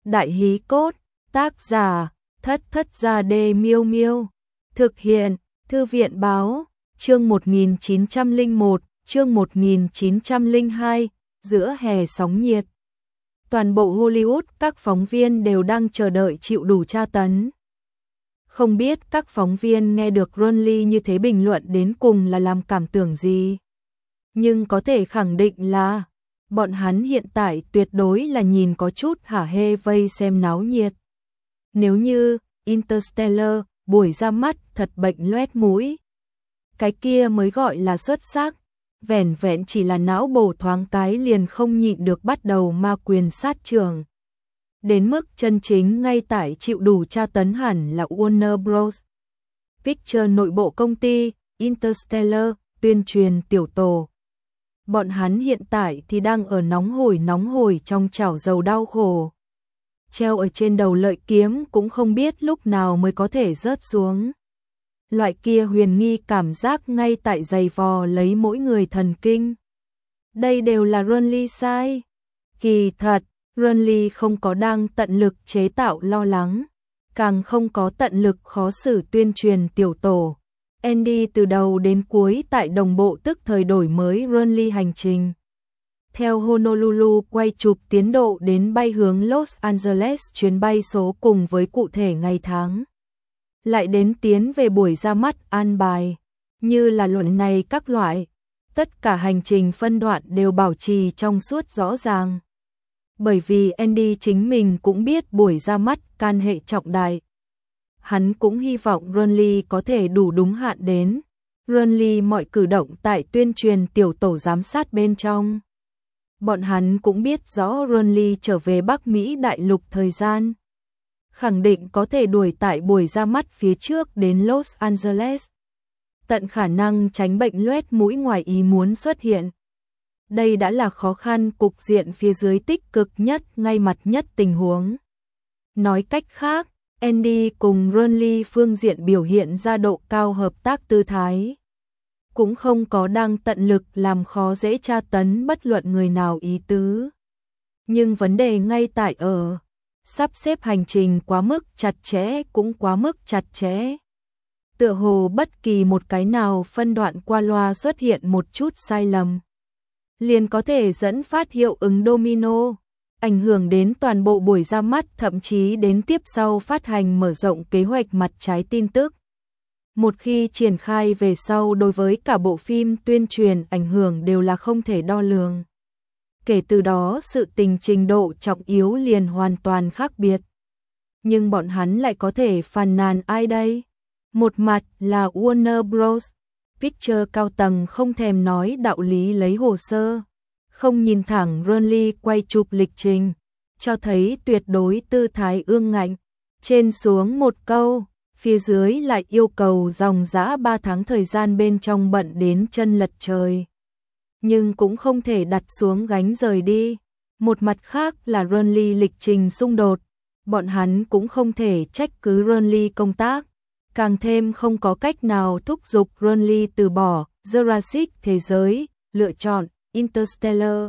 Đại hí cốt, tác giả, Thất Thất Gia Đê Miêu Miêu. Thực hiện, Thư viện báo, chương 1901, chương 1902, giữa hè sóng nhiệt. Toàn bộ Hollywood các phóng viên đều đang chờ đợi chịu đủ tra tấn. Không biết các phóng viên nghe được Ron Lee như thế bình luận đến cùng là làm cảm tưởng gì. Nhưng có thể khẳng định là bọn hắn hiện tại tuyệt đối là nhìn có chút hả hê vây xem náo nhiệt. Nếu như Interstellar buổi ra mắt thật bệnh loét mũi, cái kia mới gọi là xuất sắc. Vẻn vẹn chỉ là não bổ thoáng cái liền không nhịn được bắt đầu ma quyền sát trưởng. Đến mức chân chính ngay tại chịu đủ tra tấn hẳn là Warner Bros. Pictures nội bộ công ty Interstellar tuyên truyền tiểu tổ. Bọn hắn hiện tại thì đang ở nóng hổi trong chảo dầu đau khổ. Treo ở trên đầu lợi kiếm cũng không biết lúc nào mới có thể rớt xuống. Loại kia huyền nghi cảm giác ngay tại giày vò lấy mỗi người thần kinh. Đây đều là Ron Lee sai. Kỳ thật, Ron Lee không có đang tận lực chế tạo lo lắng, càng không có tận lực khó xử tuyên truyền tiểu tổ. Andy từ đầu đến cuối tại đồng bộ tức thời đổi mới Ron Lee hành trình. Theo Honolulu quay chụp tiến độ đến bay hướng Los Angeles chuyến bay số cùng với cụ thể ngày tháng. Lại đến tiến về buổi ra mắt an bài, như là luận này các loại, tất cả hành trình phân đoạn đều bảo trì trong suốt rõ ràng. Bởi vì Andy chính mình cũng biết buổi ra mắt can hệ trọng đại. Hắn cũng hy vọng Ron Lee có thể đủ đúng hạn đến. Ron Lee mọi cử động tại tuyên truyền tiểu tổ giám sát bên trong. Bọn hắn cũng biết rõ Ron Lee trở về Bắc Mỹ đại lục thời gian. Khẳng định có thể đuổi tại buổi ra mắt phía trước đến Los Angeles. Tận khả năng tránh bệnh loét mũi ngoài ý muốn xuất hiện. Đây đã là khó khăn cục diện phía dưới tích cực nhất ngay mặt nhất tình huống. Nói cách khác, Andy cùng Ron Lee phương diện biểu hiện ra độ cao hợp tác tư thái. Cũng không có đang tận lực làm khó dễ tra tấn bất luận người nào ý tứ. Nhưng vấn đề ngay tại ở sắp xếp hành trình quá mức chặt chẽ cũng quá mức chặt chẽ. Tựa hồ bất kỳ một cái nào phân đoạn qua loa xuất hiện một chút sai lầm, liền có thể dẫn phát hiệu ứng domino, ảnh hưởng đến toàn bộ buổi ra mắt thậm chí đến tiếp sau phát hành mở rộng kế hoạch mặt trái tin tức. Một khi triển khai về sau đối với cả bộ phim tuyên truyền ảnh hưởng đều là không thể đo lường. Kể từ đó sự tình trình độ trọng yếu liền hoàn toàn khác biệt. Nhưng bọn hắn lại có thể phàn nàn ai đây? Một mặt là Warner Bros. Pictures cao tầng không thèm nói đạo lý lấy hồ sơ, không nhìn thẳng Ron Lee quay chụp lịch trình, cho thấy tuyệt đối tư thái ương ngạnh. Trên xuống một câu, phía dưới lại yêu cầu dòng dã 3 tháng thời gian bên trong bận đến chân lật trời. Nhưng cũng không thể đặt xuống gánh rời đi. Một mặt khác là Ron Lee lịch trình xung đột, bọn hắn cũng không thể trách cứ Ron Lee công tác, càng thêm không có cách nào thúc giục Ron Lee từ bỏ Jurassic thế giới, lựa chọn Interstellar.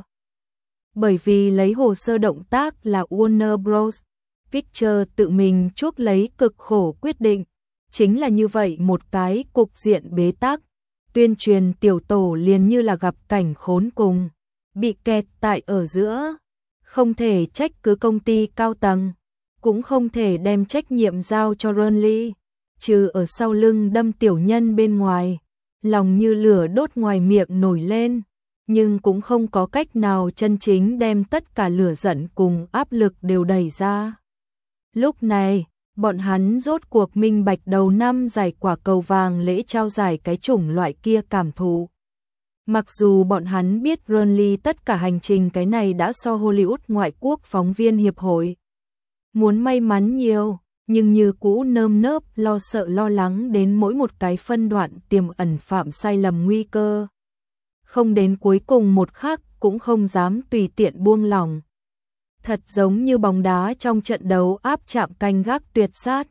Bởi vì lấy hồ sơ động tác là Warner Bros. Pictures tự mình chuốc lấy cực khổ quyết định, chính là như vậy một cái cục diện bế tắc. Tuyên truyền tiểu tổ liền như là gặp cảnh khốn cùng, bị kẹt tại ở giữa, không thể trách cứ công ty cao tầng, cũng không thể đem trách nhiệm giao cho Ron Lee, trừ ở sau lưng đâm tiểu nhân bên ngoài, lòng như lửa đốt ngoài miệng nổi lên, nhưng cũng không có cách nào chân chính đem tất cả lửa giận cùng áp lực đều đẩy ra. Lúc này, bọn hắn rốt cuộc minh bạch đầu năm giải quả cầu vàng lễ trao giải cái chủng loại kia cảm thụ. Mặc dù bọn hắn biết Ron Lee tất cả hành trình cái này đã so Hollywood ngoại quốc phóng viên hiệp hội muốn may mắn nhiều, nhưng như cũ nơm nớp lo sợ lo lắng đến mỗi một cái phân đoạn tiềm ẩn phạm sai lầm nguy cơ. Không đến cuối cùng một khắc cũng không dám tùy tiện buông lỏng. Thật giống như bóng đá trong trận đấu áp chạm canh gác tuyệt sát.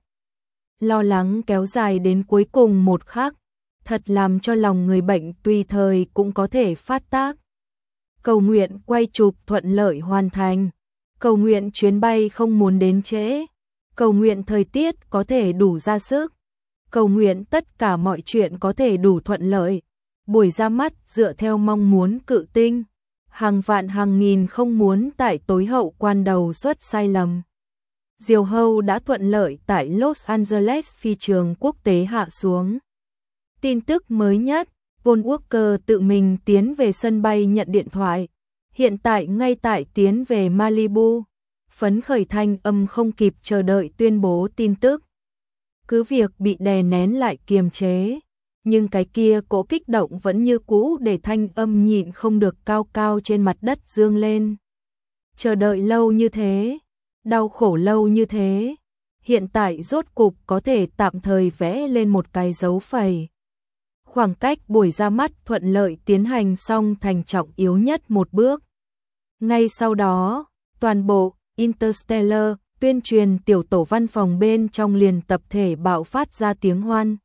Lo lắng kéo dài đến cuối cùng một khắc, thật làm cho lòng người bệnh tùy thời cũng có thể phát tác. Cầu nguyện quay chụp thuận lợi hoàn thành, Cầu nguyện chuyến bay không muốn đến trễ, cầu nguyện thời tiết có thể đủ ra sức, cầu nguyện tất cả mọi chuyện có thể đủ thuận lợi. Buổi ra mắt dựa theo mong muốn Cự Tinh, hàng vạn hàng nghìn không muốn tại tối hậu quan đầu xuất sai lầm. Diều hâu đã thuận lợi tại Los Angeles phi trường quốc tế hạ xuống. Tin tức mới nhất, Paul Walker tự mình tiến về sân bay nhận điện thoại, hiện tại ngay tại tiến về Malibu, phấn khởi thanh âm không kịp chờ đợi tuyên bố tin tức. Cứ việc bị đè nén lại kiềm chế, nhưng cái kia cỗ kích động vẫn như cũ để thanh âm nhịn không được cao cao trên mặt đất dương lên. Chờ đợi lâu như thế, đau khổ lâu như thế, hiện tại rốt cục có thể tạm thời vẽ lên một cái dấu phẩy. Khoảng cách buổi ra mắt thuận lợi tiến hành xong thành trọng yếu nhất một bước. Ngay sau đó, toàn bộ Interstellar tuyên truyền tiểu tổ văn phòng bên trong liền tập thể bạo phát ra tiếng hoan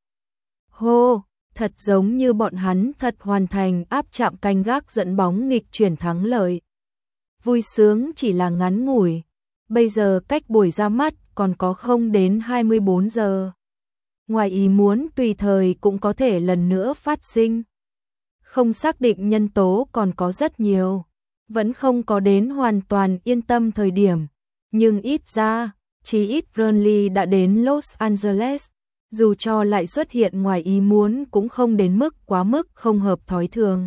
hô, thật giống như bọn hắn thật hoàn thành áp chạm canh gác dẫn bóng nghịch chuyển thắng lợi. Vui sướng chỉ là ngắn ngủi, bây giờ cách buổi ra mắt còn có không đến 24 giờ. Ngoài ý muốn tùy thời cũng có thể lần nữa phát sinh. Không xác định nhân tố còn có rất nhiều, vẫn không có đến hoàn toàn yên tâm thời điểm, nhưng ít ra, chí ít Burnley đã đến Los Angeles, dù cho lại xuất hiện ngoài ý muốn cũng không đến mức quá mức không hợp thói thường.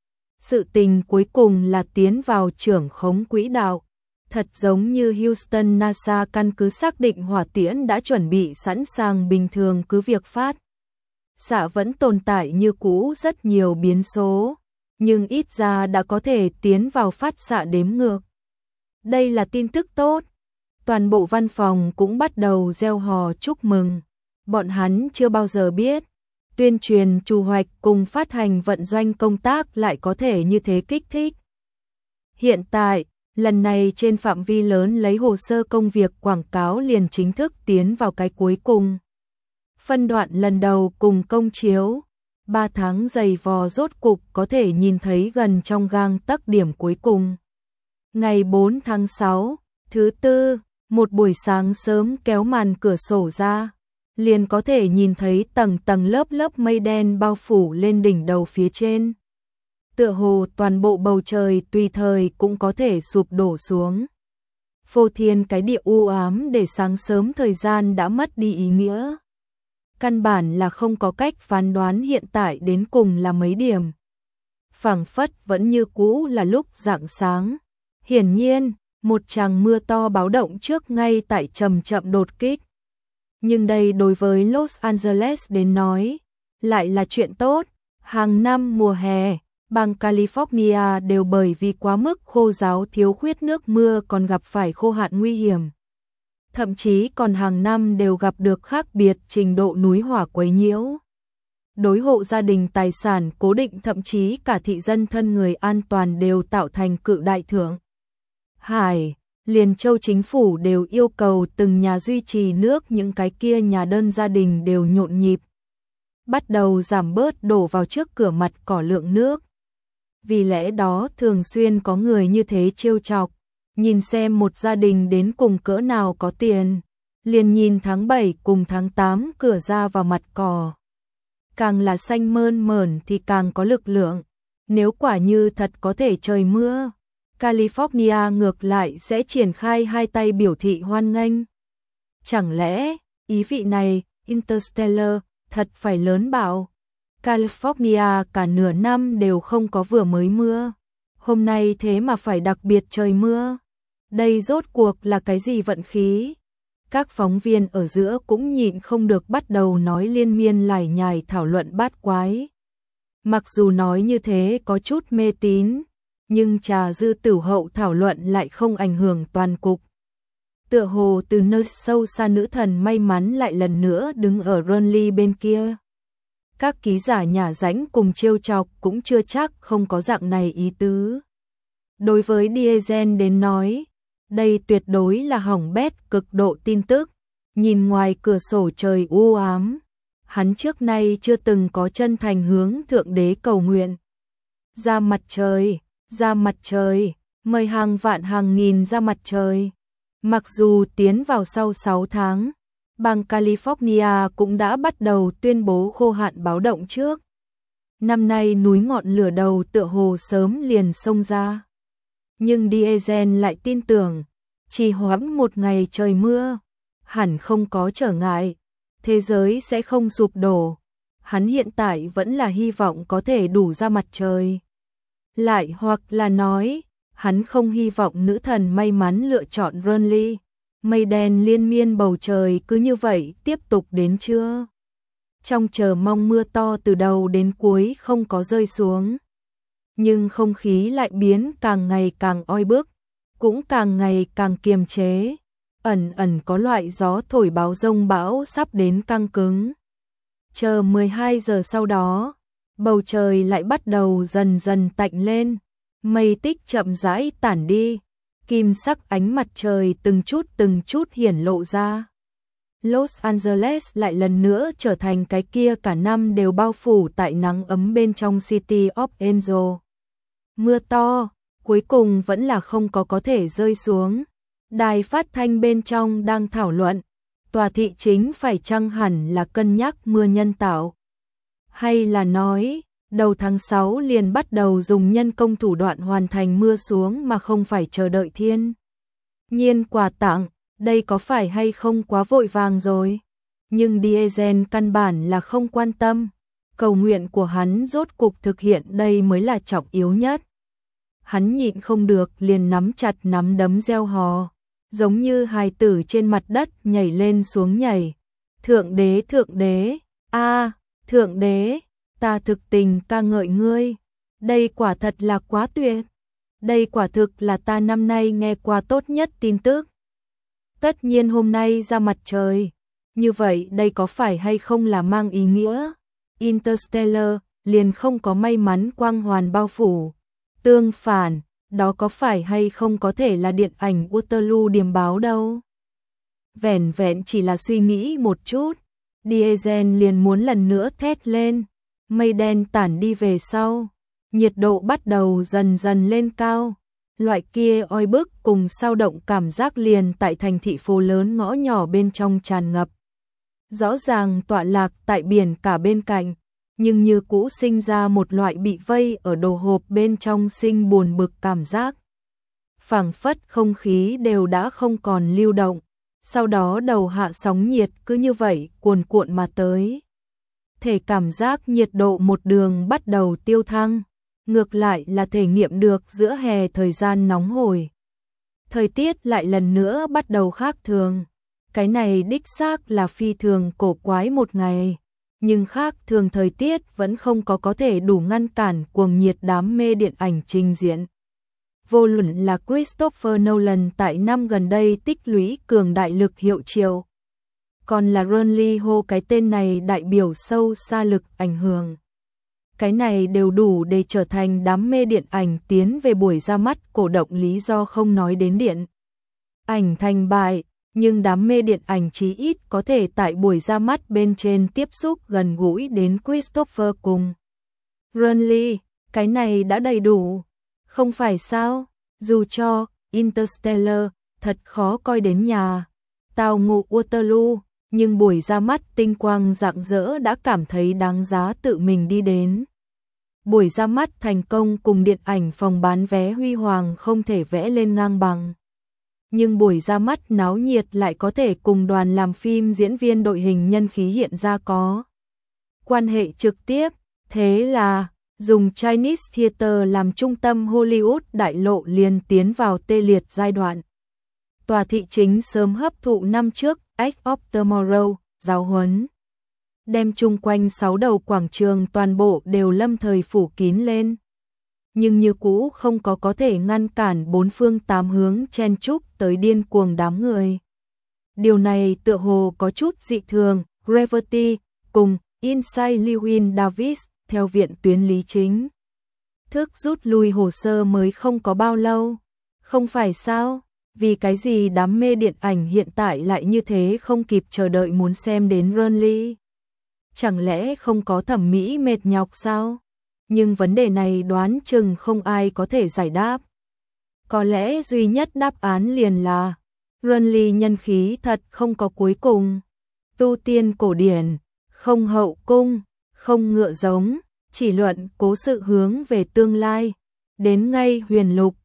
Sự tình cuối cùng là tiến vào trưởng khống quỹ đạo, thật giống như Houston NASA căn cứ xác định hỏa tiễn đã chuẩn bị sẵn sàng bình thường cứ việc phát. Xạ vẫn tồn tại như cũ rất nhiều biến số, nhưng ít ra đã có thể tiến vào phát xạ đếm ngược. Đây là tin tức tốt. Toàn bộ văn phòng cũng bắt đầu reo hò chúc mừng. Bọn hắn chưa bao giờ biết, tuyên truyền chủ hoạch cùng phát hành vận doanh công tác lại có thể như thế kích thích. Hiện tại, lần này trên phạm vi lớn lấy hồ sơ công việc quảng cáo liền chính thức tiến vào cái cuối cùng. Phân đoạn lần đầu cùng công chiếu, 3 tháng dày vò rốt cục có thể nhìn thấy gần trong gang tấc điểm cuối cùng. Ngày 4 tháng 6, thứ tư, một buổi sáng sớm kéo màn cửa sổ ra, liền có thể nhìn thấy tầng tầng lớp lớp mây đen bao phủ lên đỉnh đầu phía trên. Tựa hồ toàn bộ bầu trời tùy thời cũng có thể sụp đổ xuống. Phô thiên cái địa u ám để sáng sớm thời gian đã mất đi ý nghĩa. Căn bản là không có cách phán đoán hiện tại đến cùng là mấy điểm. Phảng phất vẫn như cũ là lúc rạng sáng. Hiển nhiên, một tràng mưa to báo động trước ngay tại chậm chậm đột kích. Nhưng đây đối với Los Angeles đến nói, lại là chuyện tốt. Hàng năm mùa hè, bang California đều bởi vì quá mức khô ráo thiếu khuyết nước mưa còn gặp phải khô hạn nguy hiểm. Thậm chí còn hàng năm đều gặp được khác biệt trình độ núi hỏa quấy nhiễu. Đối hộ gia đình tài sản cố định thậm chí cả thị dân thân người an toàn đều tạo thành cự đại thưởng. Hải, liền châu chính phủ đều yêu cầu từng nhà duy trì nước, những cái kia nhà đơn gia đình đều nhộn nhịp. Bắt đầu giảm bớt đổ vào trước cửa mặt cỏ lượng nước. Vì lẽ đó thường xuyên có người như thế trêu chọc, nhìn xem một gia đình đến cùng cỡ nào có tiền, liền nhìn tháng 7 cùng tháng 8 cửa ra vào mặt cỏ. Càng là xanh mơn mởn thì càng có lực lượng, nếu quả như thật có thể trời mưa, California ngược lại sẽ triển khai hai tay biểu thị hoan nghênh. Chẳng lẽ, ý vị này, Interstellar, thật phải lớn bạo. California cả nửa năm đều không có vừa mới mưa. Hôm nay thế mà phải đặc biệt trời mưa. Đây rốt cuộc là cái gì vận khí? Các phóng viên ở giữa cũng nhịn không được bắt đầu nói liên miên lải nhải thảo luận bát quái. Mặc dù nói như thế có chút mê tín, nhưng trà dư tửu hậu thảo luận lại không ảnh hưởng toàn cục. Tựa hồ từ nơi sâu xa nữ thần may mắn lại lần nữa đứng ở Burnley bên kia. Các ký giả nhả rãnh cùng trêu chọc cũng chưa chắc không có dạng này ý tứ. Đối với Diesel đến nói, đây tuyệt đối là hỏng bét cực độ tin tức. Nhìn ngoài cửa sổ trời u ám, hắn trước nay chưa từng có chân thành hướng Thượng Đế cầu nguyện. Ra mặt trời, mời hàng vạn hàng nghìn ra mặt trời. Mặc dù tiến vào sau 6 tháng, bang California cũng đã bắt đầu tuyên bố khô hạn báo động trước. Năm nay núi ngọn lửa đầu tựa hồ sớm liền xông ra. Nhưng Diesel lại tin tưởng, chỉ hoãn một ngày trời mưa, hẳn không có trở ngại, thế giới sẽ không sụp đổ. Hắn hiện tại vẫn là hy vọng có thể đủ ra mặt trời. Lại hoặc là nói, hắn không hy vọng nữ thần may mắn lựa chọn Renly. Mây đen liên miên bầu trời cứ như vậy tiếp tục đến trưa. Trong chờ mong mưa to từ đầu đến cuối không có rơi xuống. Nhưng không khí lại biến càng ngày càng oi bức, cũng càng ngày càng kiềm chế. Ẩn ẩn có loại gió thổi báo dông bão sắp đến căng cứng. Chờ 12 giờ sau đó, bầu trời lại bắt đầu dần dần tạnh lên, mây tích chậm rãi tản đi, kim sắc ánh mặt trời từng chút hiển lộ ra. Los Angeles lại lần nữa trở thành cái kia cả năm đều bao phủ tại nắng ấm bên trong City of Angel. Mưa to, cuối cùng vẫn là không có thể rơi xuống. Đài phát thanh bên trong đang thảo luận, tòa thị chính phải chăng hẳn là cân nhắc mưa nhân tạo. Hay là nói, đầu tháng 6 liền bắt đầu dùng nhân công thủ đoạn hoàn thành mưa xuống mà không phải chờ đợi thiên nhiên quà tặng, đây có phải hay không quá vội vàng rồi. Nhưng Diesel căn bản là không quan tâm, cầu nguyện của hắn rốt cục thực hiện đây mới là trọng yếu nhất. Hắn nhịn không được liền nắm chặt nắm đấm reo hò, giống như hài tử trên mặt đất nhảy lên xuống nhảy. Thượng đế, thượng đế, ta thực tình ca ngợi ngươi, đây quả thật là quá tuyệt. Đây quả thực là ta năm nay nghe qua tốt nhất tin tức. Tất nhiên hôm nay ra mặt trời, như vậy đây có phải hay không là mang ý nghĩa Interstellar liền không có may mắn quang hoàn bao phủ. Tương phản, đó có phải hay không có thể là điện ảnh Waterloo điềm báo đâu. Vẻn vẹn chỉ là suy nghĩ một chút, Diesel liền muốn lần nữa thét lên. Mây đen tản đi về sau, nhiệt độ bắt đầu dần dần lên cao. Loại kia oi bức cùng sao động cảm giác liền tại thành thị phố lớn ngõ nhỏ bên trong tràn ngập. Rõ ràng tọa lạc tại biển cả bên cạnh, nhưng như cũ sinh ra một loại bị vây ở đồ hộp bên trong sinh buồn bực cảm giác. Phảng phất không khí đều đã không còn lưu động, sau đó đầu hạ sóng nhiệt cứ như vậy cuồn cuộn mà tới. Thể cảm giác nhiệt độ một đường bắt đầu tiêu thăng, ngược lại là thể nghiệm được giữa hè thời gian nóng hổi. Thời tiết lại lần nữa bắt đầu khác thường, cái này đích xác là phi thường cổ quái một ngày, nhưng khác thường thời tiết vẫn không có thể đủ ngăn cản cuồng nhiệt đám mê điện ảnh trình diễn. Vô luận là Christopher Nolan tại năm gần đây tích lũy cường đại lực hiệu triệu, còn là Renly hô cái tên này đại biểu sâu xa lực ảnh hưởng. Cái này đều đủ để trở thành đám mê điện ảnh tiến về buổi ra mắt cổ động lý do không nói đến điện ảnh thành bại, nhưng đám mê điện ảnh chí ít có thể tại buổi ra mắt bên trên tiếp xúc gần gũi đến Christopher cùng Renly, cái này đã đầy đủ, không phải sao? Dù cho Interstellar thật khó coi đến nhà, tao ngộ Waterloo, nhưng buổi ra mắt tinh quang rạng rỡ đã cảm thấy đáng giá tự mình đi đến. Buổi ra mắt thành công cùng điện ảnh phòng bán vé huy hoàng không thể vẽ lên ngang bằng. Nhưng buổi ra mắt náo nhiệt lại có thể cùng đoàn làm phim diễn viên đội hình nhân khí hiện ra có quan hệ trực tiếp, thế là dùng Chinese Theater làm trung tâm Hollywood đại lộ liền tiến vào tê liệt giai đoạn. Tòa thị chính sớm hấp thụ năm trước Edge of Tomorrow, giáo huấn. Đem chung quanh 6 đầu quảng trường toàn bộ đều lâm thời phủ kín lên. Nhưng như cũ không có thể ngăn cản bốn phương tám hướng chen chúc tới điên cuồng đám người. Điều này tựa hồ có chút dị thường, Gravity cùng Inside Llewyn Davis theo viện tuyến lý chính thức rút lui hồ sơ mới không có bao lâu. Không phải sao? Vì cái gì đám mê điện ảnh hiện tại lại như thế không kịp chờ đợi muốn xem đến Renly? Chẳng lẽ không có thẩm mỹ mệt nhọc sao? Nhưng vấn đề này đoán chừng không ai có thể giải đáp. Có lẽ duy nhất đáp án liền là luân ly nhân khí thật không có cuối cùng. Tu tiên cổ điển, không hậu cung, không ngựa giống, chỉ luận cố sự hướng về tương lai. Đến ngay huyền lục,